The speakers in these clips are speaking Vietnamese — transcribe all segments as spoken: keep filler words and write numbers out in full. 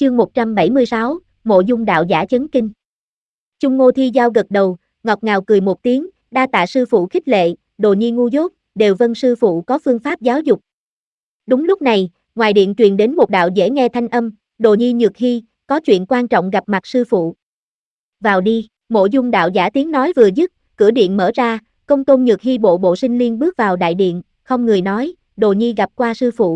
Chương một trăm bảy mươi sáu, Mộ Dung đạo giả chấn kinh. Chung Ngô Thi Giao gật đầu, ngọt ngào cười một tiếng, đa tạ sư phụ khích lệ, đồ nhi ngu dốt, đều vâng sư phụ có phương pháp giáo dục. Đúng lúc này, ngoài điện truyền đến một đạo dễ nghe thanh âm, đồ nhi Nhược Hy, có chuyện quan trọng gặp mặt sư phụ. Vào đi, Mộ Dung đạo giả tiếng nói vừa dứt, cửa điện mở ra, Công Tôn Nhược Hy bộ bộ sinh liên bước vào đại điện, không người nói, đồ nhi gặp qua sư phụ.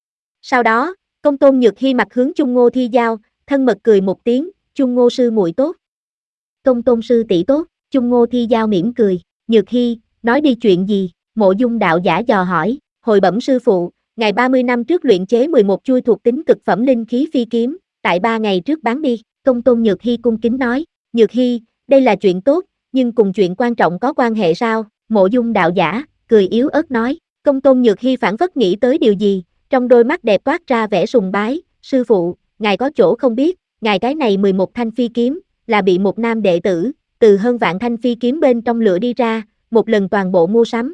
Sau đó, Công Tôn Nhược Hy mặt hướng Chung Ngô Thi Giao, thân mật cười một tiếng, Chung Ngô sư muội tốt. Công Tôn sư tỷ tốt, Chung Ngô Thi Giao mỉm cười, Nhược Hy, nói đi chuyện gì, Mộ Dung đạo giả dò hỏi, hồi bẩm sư phụ, ngày ba mươi năm trước luyện chế mười một chuôi thuộc tính cực phẩm linh khí phi kiếm, tại ba ngày trước bán đi, Công Tôn Nhược Hy cung kính nói, Nhược Hy, đây là chuyện tốt, nhưng cùng chuyện quan trọng có quan hệ sao, Mộ Dung đạo giả, cười yếu ớt nói, Công Tôn Nhược Hy phảng phất nghĩ tới điều gì, trong đôi mắt đẹp toát ra vẻ sùng bái, sư phụ, ngài có chỗ không biết, ngài cái này mười một thanh phi kiếm, là bị một nam đệ tử, từ hơn vạn thanh phi kiếm bên trong lựa đi ra, một lần toàn bộ mua sắm.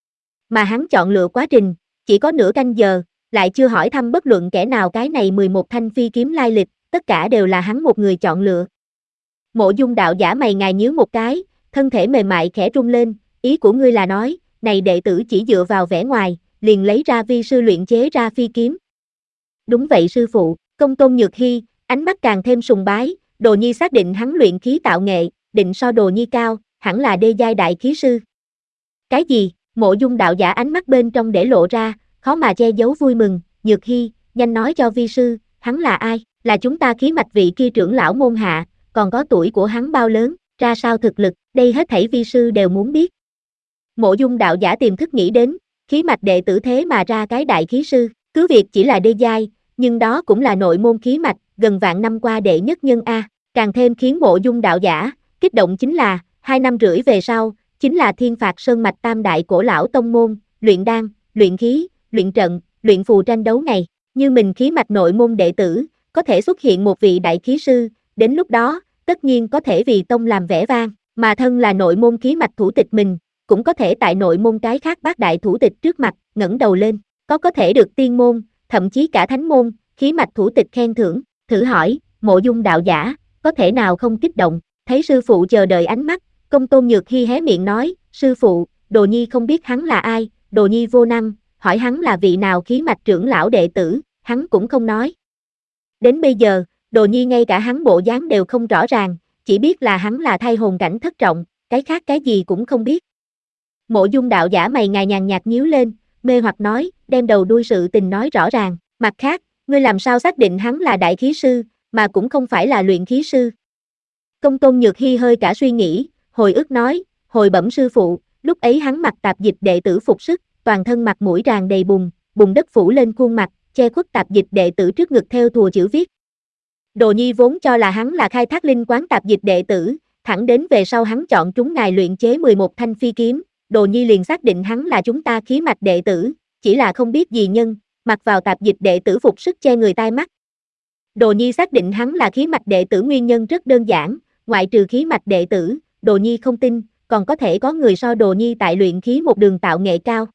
Mà hắn chọn lựa quá trình, chỉ có nửa canh giờ, lại chưa hỏi thăm bất luận kẻ nào cái này mười một thanh phi kiếm lai lịch, tất cả đều là hắn một người chọn lựa. Mộ Dung đạo giả mày ngài nhíu một cái, thân thể mềm mại khẽ rung lên, ý của ngươi là nói, này đệ tử chỉ dựa vào vẻ ngoài, liền lấy ra vi sư luyện chế ra phi kiếm. Đúng vậy sư phụ, Công Tôn Nhược Hy, ánh mắt càng thêm sùng bái, đồ nhi xác định hắn luyện khí tạo nghệ, định so đồ nhi cao, hẳn là đê giai đại khí sư. Cái gì? Mộ Dung đạo giả ánh mắt bên trong để lộ ra, khó mà che giấu vui mừng, Nhược Hy, nhanh nói cho vi sư, hắn là ai, là chúng ta khí mạch vị kia trưởng lão môn hạ, còn có tuổi của hắn bao lớn, ra sao thực lực, đây hết thảy vi sư đều muốn biết. Mộ Dung đạo giả tiềm thức nghĩ đến, khí mạch đệ tử thế mà ra cái đại khí sư, cứ việc chỉ là đê giai, nhưng đó cũng là nội môn khí mạch, gần vạn năm qua đệ nhất nhân A, càng thêm khiến Mộ Dung đạo giả kích động chính là, hai năm rưỡi về sau, chính là Thiên Phạt Sơn mạch tam đại cổ lão tông môn, luyện đan, luyện khí, luyện trận, luyện phù tranh đấu ngày, như mình khí mạch nội môn đệ tử, có thể xuất hiện một vị đại khí sư, đến lúc đó, tất nhiên có thể vì tông làm vẻ vang, mà thân là nội môn khí mạch thủ tịch mình, cũng có thể tại nội môn cái khác bát đại thủ tịch trước mặt, ngẩng đầu lên, có có thể được tiên môn, thậm chí cả thánh môn, khí mạch thủ tịch khen thưởng, thử hỏi, Mộ Dung đạo giả, có thể nào không kích động, thấy sư phụ chờ đợi ánh mắt, Công Tôn Nhược Hy hé miệng nói, sư phụ, đồ nhi không biết hắn là ai, đồ nhi vô năng, hỏi hắn là vị nào khí mạch trưởng lão đệ tử, hắn cũng không nói. Đến bây giờ, đồ nhi ngay cả hắn bộ dáng đều không rõ ràng, chỉ biết là hắn là thay hồn cảnh thất trọng, cái khác cái gì cũng không biết. Mộ Dung đạo giả mày ngài nhàn nhạt nhíu lên, mê hoặc nói, đem đầu đuôi sự tình nói rõ ràng, mặt khác, ngươi làm sao xác định hắn là đại khí sư, mà cũng không phải là luyện khí sư. Công Tôn Nhược Hy hơi cả suy nghĩ, hồi ức nói, hồi bẩm sư phụ, lúc ấy hắn mặc tạp dịch đệ tử phục sức, toàn thân mặt mũi tràn đầy bùn, bùn đất phủ lên khuôn mặt, che khuất tạp dịch đệ tử trước ngực theo thùa chữ viết. Đồ nhi vốn cho là hắn là khai thác linh quán tạp dịch đệ tử, thẳng đến về sau hắn chọn trúng ngài luyện chế mười một thanh phi kiếm, đồ nhi liền xác định hắn là chúng ta khí mạch đệ tử, chỉ là không biết gì nhân, mặc vào tạp dịch đệ tử phục sức che người tai mắt. Đồ nhi xác định hắn là khí mạch đệ tử nguyên nhân rất đơn giản, ngoại trừ khí mạch đệ tử, đồ nhi không tin, còn có thể có người so đồ nhi tại luyện khí một đường tạo nghệ cao.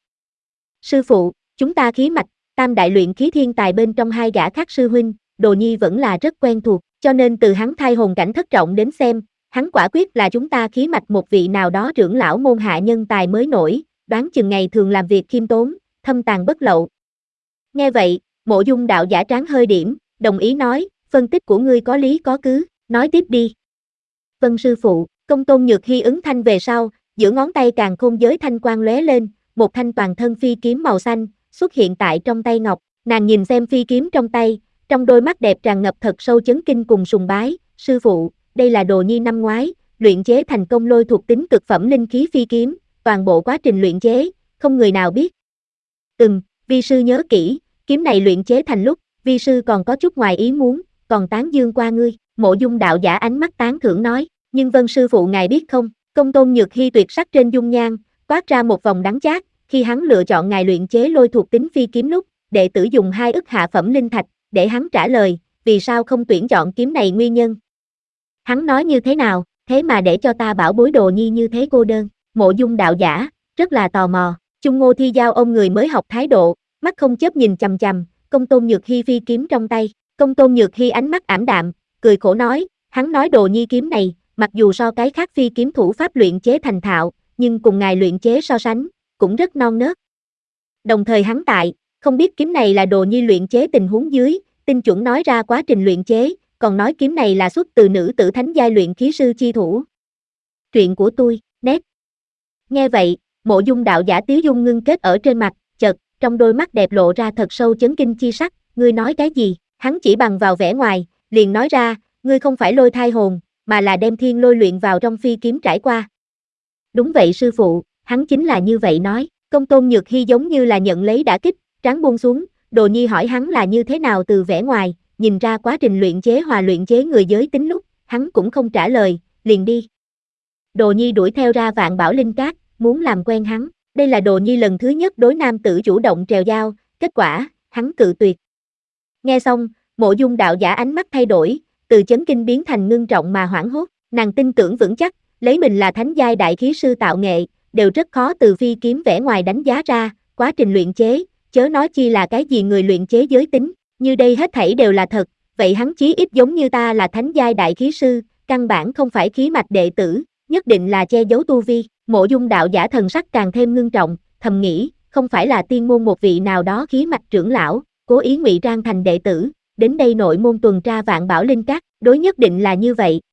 Sư phụ, chúng ta khí mạch, tam đại luyện khí thiên tài bên trong hai gã khác sư huynh, đồ nhi vẫn là rất quen thuộc, cho nên từ hắn thay hồn cảnh thất trọng đến xem, hắn quả quyết là chúng ta khí mạch một vị nào đó trưởng lão môn hạ nhân tài mới nổi, đoán chừng ngày thường làm việc khiêm tốn, thâm tàng bất lậu. Nghe vậy, Mộ Dung đạo giả trán hơi điểm, đồng ý nói, phân tích của ngươi có lý có cứ, nói tiếp đi. Vâng sư phụ, Công Tôn Nhược Hy ứng thanh về sau, giữa ngón tay càng khôn giới thanh quang lóe lên, một thanh toàn thân phi kiếm màu xanh, xuất hiện tại trong tay ngọc, nàng nhìn xem phi kiếm trong tay, trong đôi mắt đẹp tràn ngập thật sâu chấn kinh cùng sùng bái, sư phụ, đây là đồ nhi năm ngoái, luyện chế thành công lôi thuộc tính cực phẩm linh khí phi kiếm, toàn bộ quá trình luyện chế, không người nào biết. Ừm, vi sư nhớ kỹ, kiếm này luyện chế thành lúc, vi sư còn có chút ngoài ý muốn, còn tán dương qua ngươi, Mộ Dung đạo giả ánh mắt tán thưởng nói, nhưng vâng sư phụ ngài biết không, Công Tôn Nhược Hy tuyệt sắc trên dung nhan, toát ra một vòng đắng chát, khi hắn lựa chọn ngài luyện chế lôi thuộc tính phi kiếm lúc, đệ tử dùng hai ức hạ phẩm linh thạch, để hắn trả lời, vì sao không tuyển chọn kiếm này nguyên nhân. Hắn nói như thế nào, thế mà để cho ta bảo bối đồ nhi như thế cô đơn, Mộ Dung đạo giả, rất là tò mò, Chung Ngô Thi Giao ôm người mới học thái độ, mắt không chớp nhìn chằm chằm, Công Tôn Nhược Hy phi kiếm trong tay, Công Tôn Nhược Hy ánh mắt ảm đạm, cười khổ nói, hắn nói Đồ Nhi kiếm này, mặc dù so cái khác phi kiếm thủ pháp luyện chế thành thạo, nhưng cùng ngài luyện chế so sánh, cũng rất non nớt. Đồng thời hắn tại, không biết kiếm này là Đồ Nhi luyện chế tình huống dưới, tinh chuẩn nói ra quá trình luyện chế, còn nói kiếm này là xuất từ nữ tử thánh giai luyện khí sư chi thủ. Truyện của tôi, nét. Nghe vậy, Mộ Dung đạo giả tiếu dung ngưng kết ở trên mặt, chợt, trong đôi mắt đẹp lộ ra thật sâu chấn kinh chi sắc, ngươi nói cái gì? Hắn chỉ bằng vào vẻ ngoài, liền nói ra, ngươi không phải lôi thai hồn, mà là đem thiên lôi luyện vào trong phi kiếm trải qua. Đúng vậy sư phụ, hắn chính là như vậy nói. Công Tôn Nhược Hy giống như là nhận lấy đả kích, trán buông xuống, Đồ Nhi hỏi hắn là như thế nào từ vẻ ngoài, nhìn ra quá trình luyện chế hòa luyện chế người giới tính lúc, hắn cũng không trả lời, liền đi. Đồ Nhi đuổi theo ra Vạn Bảo Linh Cát, muốn làm quen hắn, đây là Đồ Nhi lần thứ nhất đối nam tử chủ động trèo dao, kết quả, hắn cự tuyệt. Nghe xong, Mộ Dung đạo giả ánh mắt thay đổi, từ chấn kinh biến thành ngưng trọng mà hoảng hốt, nàng tin tưởng vững chắc, lấy mình là thánh giai đại khí sư tạo nghệ, đều rất khó từ phi kiếm vẻ ngoài đánh giá ra, quá trình luyện chế, chớ nói chi là cái gì người luyện chế giới tính, như đây hết thảy đều là thật, vậy hắn chí ít giống như ta là thánh giai đại khí sư, căn bản không phải khí mạch đệ tử, nhất định là che giấu tu vi. Mộ Dung đạo giả thần sắc càng thêm ngưng trọng, thầm nghĩ, không phải là tiên môn một vị nào đó khí mạch trưởng lão, cố ý ngụy trang thành đệ tử, đến đây nội môn tuần tra Vạn Bảo Linh Cát, đối nhất định là như vậy.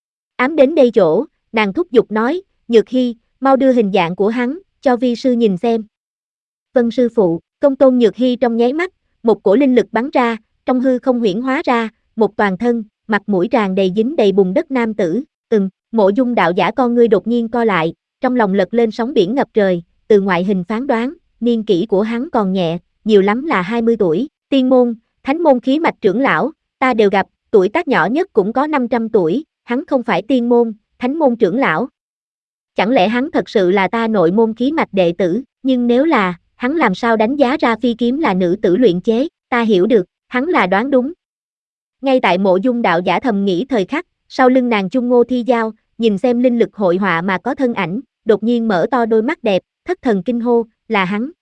Ám đến đây chỗ, nàng thúc giục nói, Nhược Hy, mau đưa hình dạng của hắn, cho vi sư nhìn xem. Vân sư phụ. Công Tôn Nhược Hy trong nháy mắt, một cổ linh lực bắn ra, trong hư không huyễn hóa ra, một toàn thân, mặt mũi tràn đầy dính đầy bùn đất nam tử, ừm, Mộ Dung đạo giả con ngươi đột nhiên co lại, trong lòng lật lên sóng biển ngập trời, từ ngoại hình phán đoán, niên kỷ của hắn còn nhẹ, nhiều lắm là hai mươi tuổi, tiên môn, thánh môn khí mạch trưởng lão, ta đều gặp, tuổi tác nhỏ nhất cũng có năm trăm tuổi, hắn không phải tiên môn, thánh môn trưởng lão. Chẳng lẽ hắn thật sự là ta nội môn khí mạch đệ tử, nhưng nếu là, hắn làm sao đánh giá ra phi kiếm là nữ tử luyện chế, ta hiểu được, hắn là đoán đúng. Ngay tại Mộ Dung đạo giả thầm nghĩ thời khắc, sau lưng nàng Chung Ngô Thi Giao, nhìn xem linh lực hội họa mà có thân ảnh, đột nhiên mở to đôi mắt đẹp, thất thần kinh hô, là hắn.